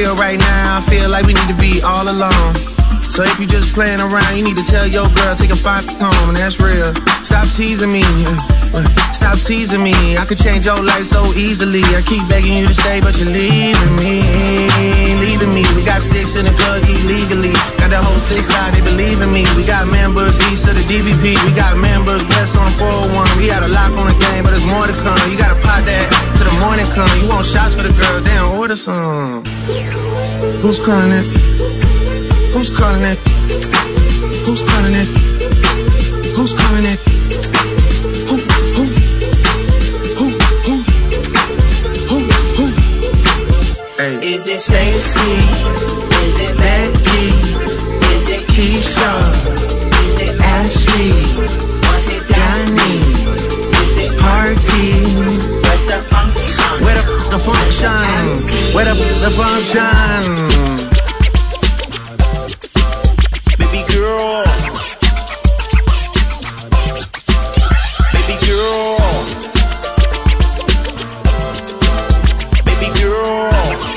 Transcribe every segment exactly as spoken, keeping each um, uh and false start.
feel right now, I feel like we need to be all alone. So if you just playing around, you need to tell your girl, take a five home, and that's real. Stop teasing me, stop teasing me. I could change your life so easily. I keep begging you to stay, but you're leaving me, leaving me. We got sticks in the club illegally. Got the whole six side, they believe in me. We got members east of the D V P. We got members west on the four oh one. We got a lock on the game, but there's more to come. You gotta pot that till the morning come. You want shots for the girl, damn, order some. Who's calling it? Who's calling it? Who's calling it? Who's calling it? Who, who, who, who, who, who? Hey. Is it Stacy? Is it Becky? Is it Keisha? Is it Ashley? Was it Danny? Is it Party? Where's the function? Where the, the function? Where the, the function? Baby girl, baby girl, baby girl,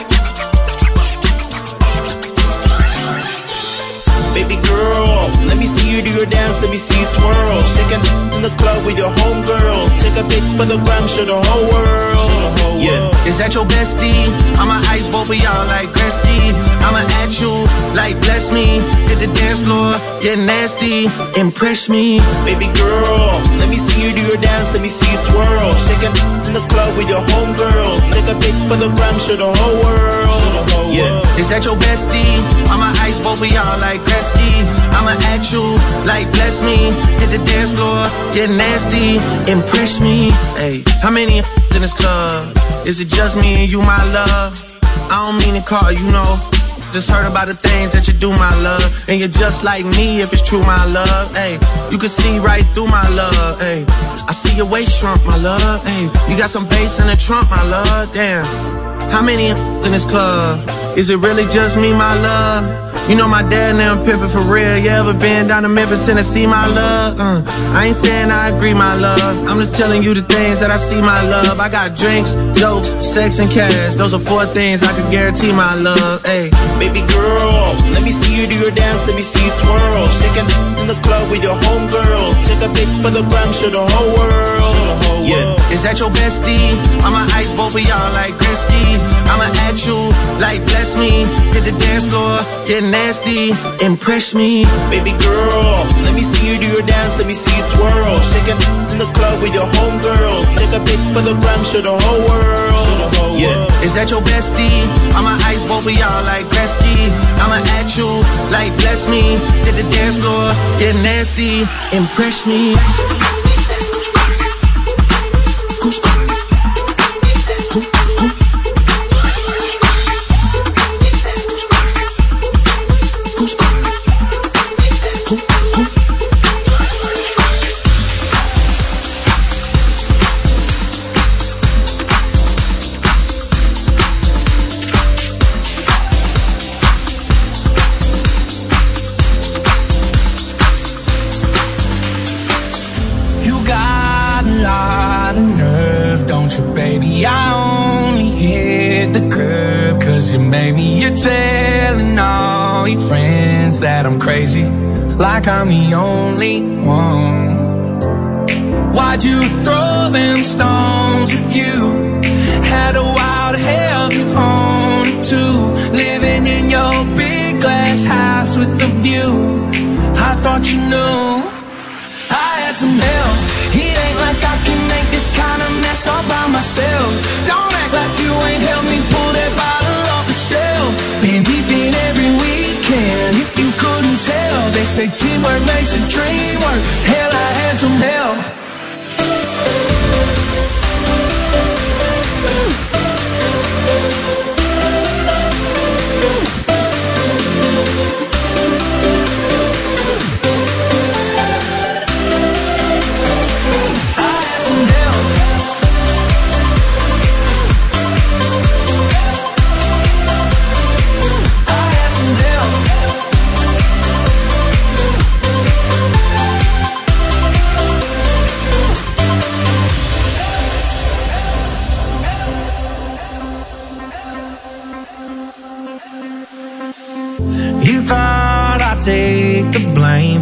baby girl. Let me see you do your dance, let me see you twirl. Shaking in the club with your homegirls. Take a pic for the gram, show the whole world. Yeah. Is that your bestie? I'ma ice both of y'all like Gretzky. I'ma at you like bless me. Hit the dance floor, get nasty, impress me. Baby girl, let me see you do your dance, let me see you twirl. Shaking in the club with your homegirls. Take a pic for the gram, show the whole world. Yeah. Is that your bestie? I'ma ice both of y'all like Gretzky. I'ma at you like bless me. Hit the dance floor, get nasty, impress me. Hey, how many in this club? Is it just me and you, my love? I don't mean to call you, know. Just heard about the things that you do, my love. And you're just like me if it's true, my love. Hey, you can see right through my love. Hey, I see your waist shrunk, my love. Hey, you got some bass in the trunk, my love. Damn, how many in this club? Is it really just me, my love? You know my dad now pimpin' for real. You ever been down to Memphis, Tennessee, my love? Uh, I ain't saying I agree, my love. I'm just telling you the things that I see, my love. I got drinks, jokes, sex, and cash. Those are four things I can guarantee, my love. Hey, baby girl, let me see you do your dance, let me see you twirl. Shaking in the club with your homegirls. Take a pic for the gram, show the whole world. Yeah. Is that your bestie? I'ma ice both of y'all like Gretzky. I'ma at you like bless me. Hit the dance floor, get nasty, impress me. Baby girl, let me see you do your dance, let me see you twirl. Shaking in the club with your homegirls. Take a pic for the gram, show the whole world. Yeah. Is that your bestie? I'ma ice both of y'all like Gretzky. I'ma at you like bless me. Hit the dance floor, get nasty, impress me. Who's calling it? Who, who? Who's calling it? Who, who? You got a lot of nerve, don't you, baby? I only hit the curb 'cause you made me. You're telling all your friends that I'm crazy, like I'm the only one. Why'd you throw them stones at you? Had a wild hell on too. Living in your big glass house with a view. I thought you knew I had some help. It ain't like I can make this kind of mess all by myself. Don't act like you ain't helped me pull that bottle off the shelf. Been deep in every weekend, if you couldn't tell. They say teamwork makes a dream work. Hell, I had some help.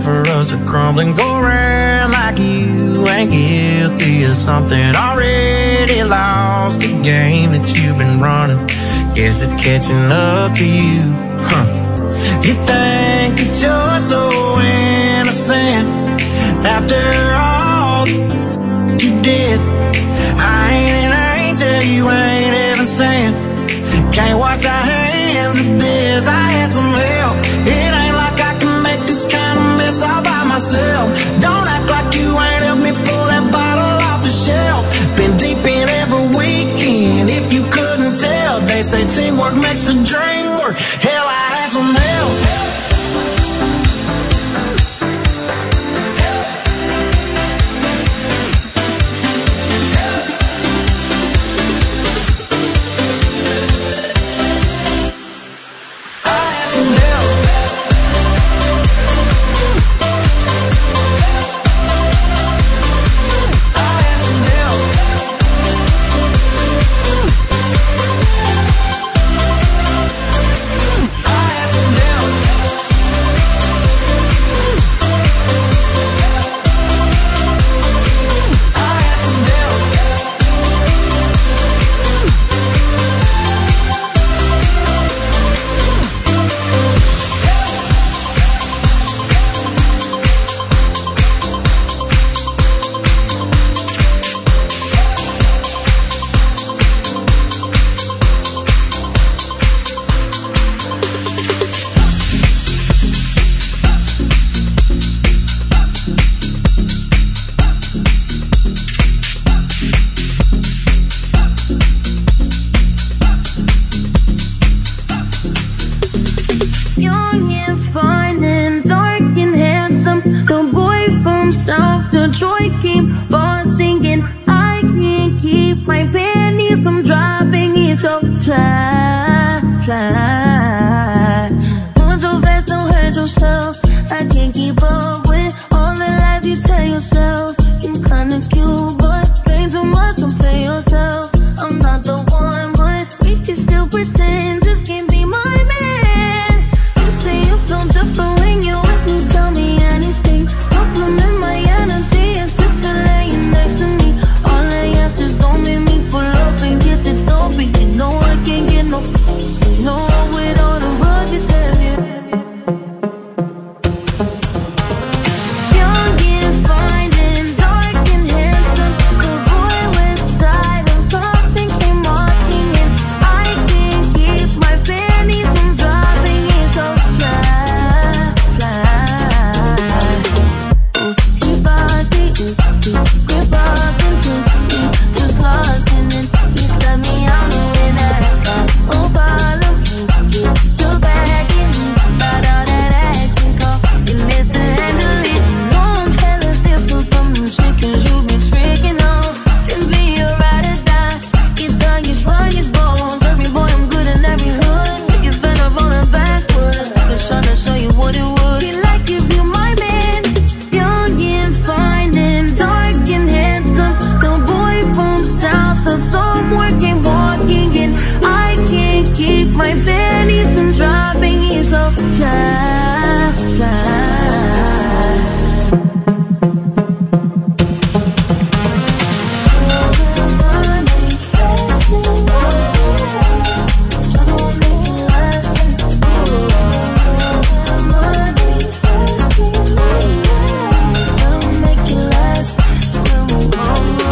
for us to crumble and go around like you ain't guilty of something already lost. The game that you've been running, guess it's catching up to you, huh? You think that you're so innocent after all you did. I ain't an angel, you ain't even saying. Can't wash our hands of this. I had some help. It ain't like I can make this kind of mess all by myself. Don't act like you ain't helped me pull that bottle off the shelf. Been deep in every weekend. If you couldn't tell, they say teamwork makes the dream work. Hell, I had some help.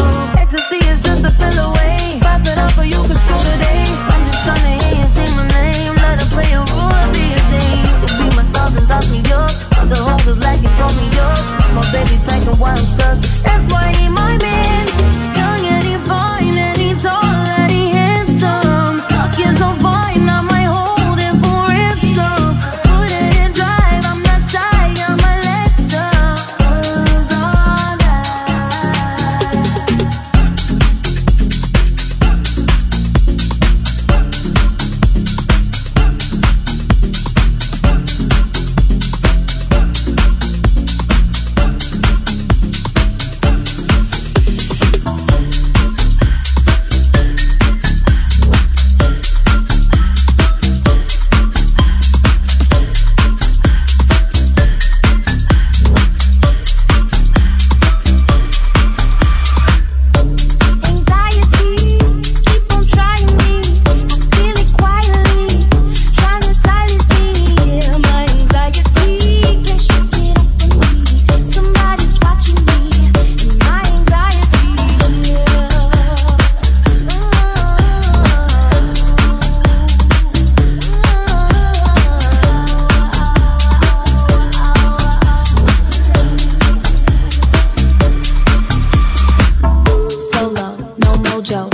Just a fill away, pop it up or you can screw today. I'm just trying to hear you say my name.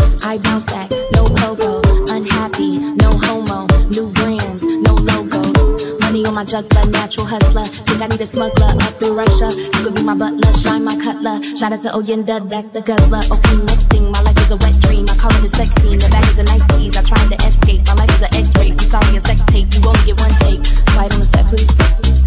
I bounce back, no pogo. Unhappy, no homo. New brands, no logos. Money on my juggler, natural hustler. Think I need a smuggler up in Russia. You could be my butler, shine my cutler. Shout out to Oyenda, that's the guzzler. Okay, next thing, my life is a wet dream. I call it a sex scene. The bag is a nice tease. I tried to escape. My life is an X-ray. I'm sorry, a sex tape. You only get one take. Quiet on the set, please.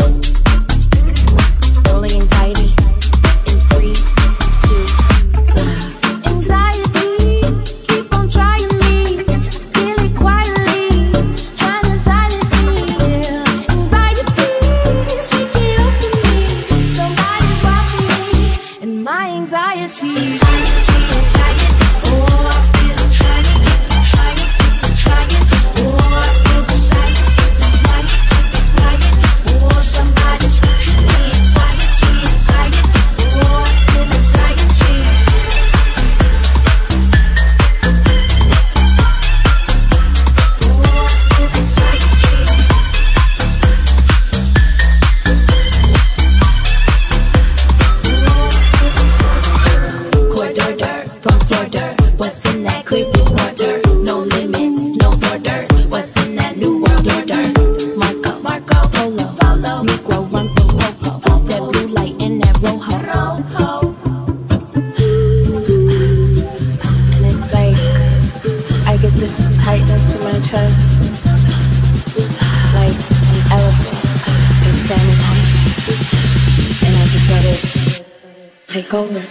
Rolling anxiety in three, two, one. Anxiety, keep on trying me. Feel it quietly, trying to silence me. Anxiety, she can't open me. Somebody's watching me, and my anxiety. Anxiety, anxiety, oh, I feel trying, trying, trying. Oh, I feel beside, lying, lying. Oh, somebody's watching me. Anxiety, anxiety, oh, I feel anxiety. Corridor from Florida, what's in that clear blue water? No limits, no borders. What's in that new world order? Marco, Marco, Polo, Polo, Negro, run from Popo. That blue light and that rojo. Rojo. And it's like I get this tightness in my chest, like an elephant is standing on it, and I just let it take over.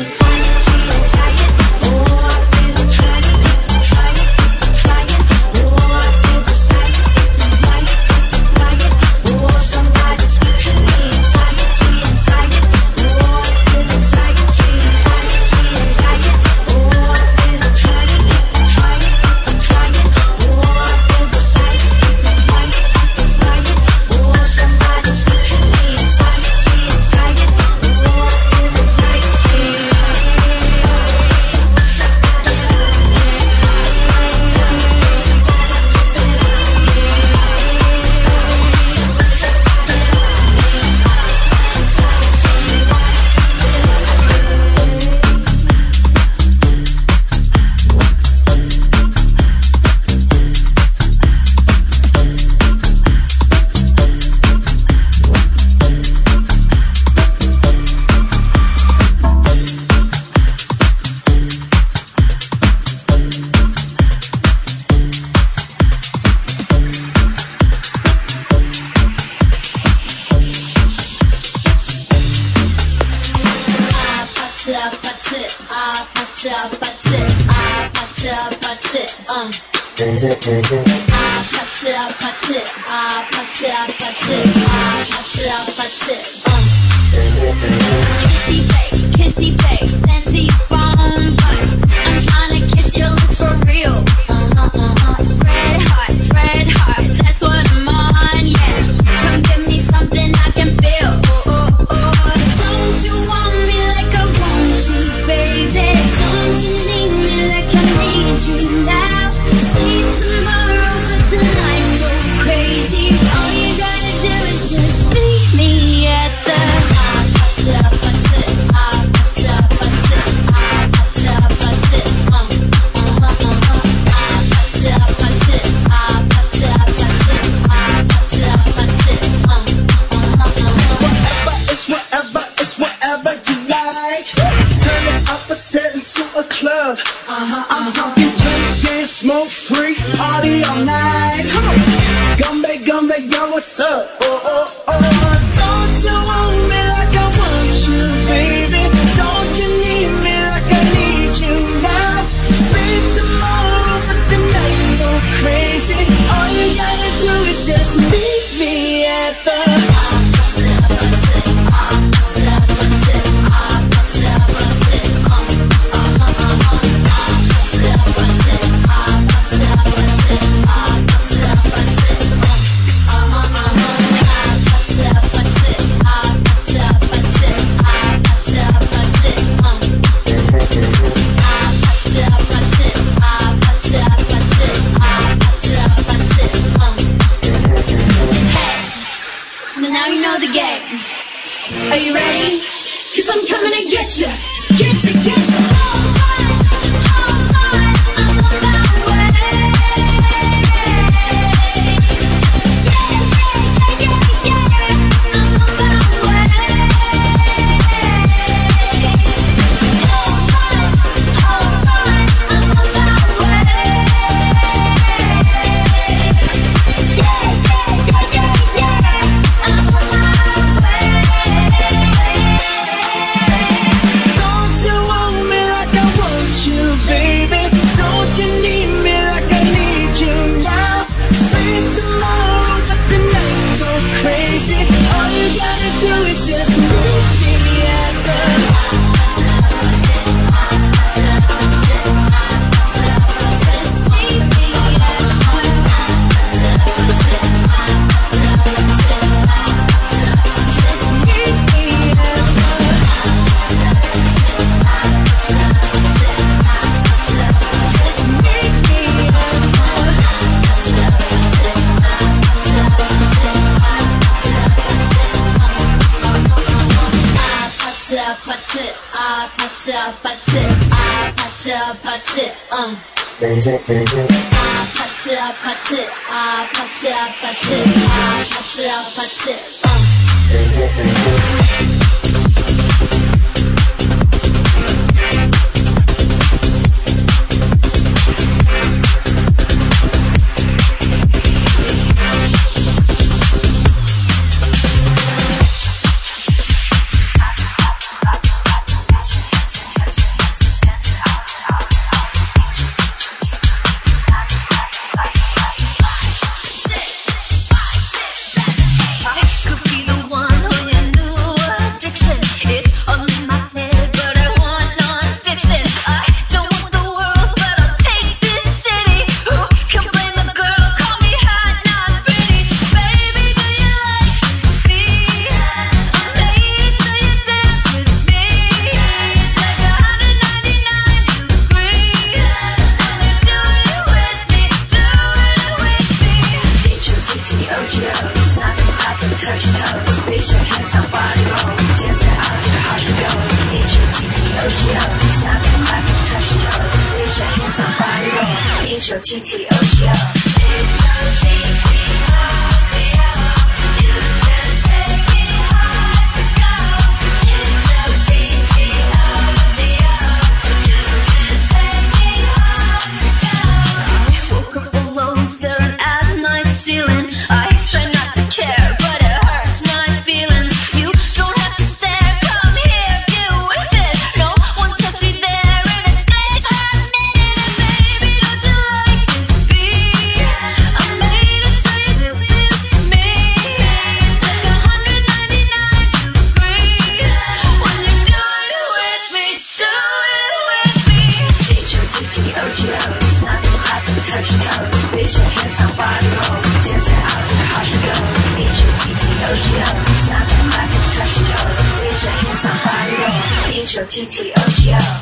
Are you ready? Cause I'm coming to get you. Get you, get you. Hold tight, hold tight. 아파트 아파트 아파트 아파트 아파트 아파트 T T O G O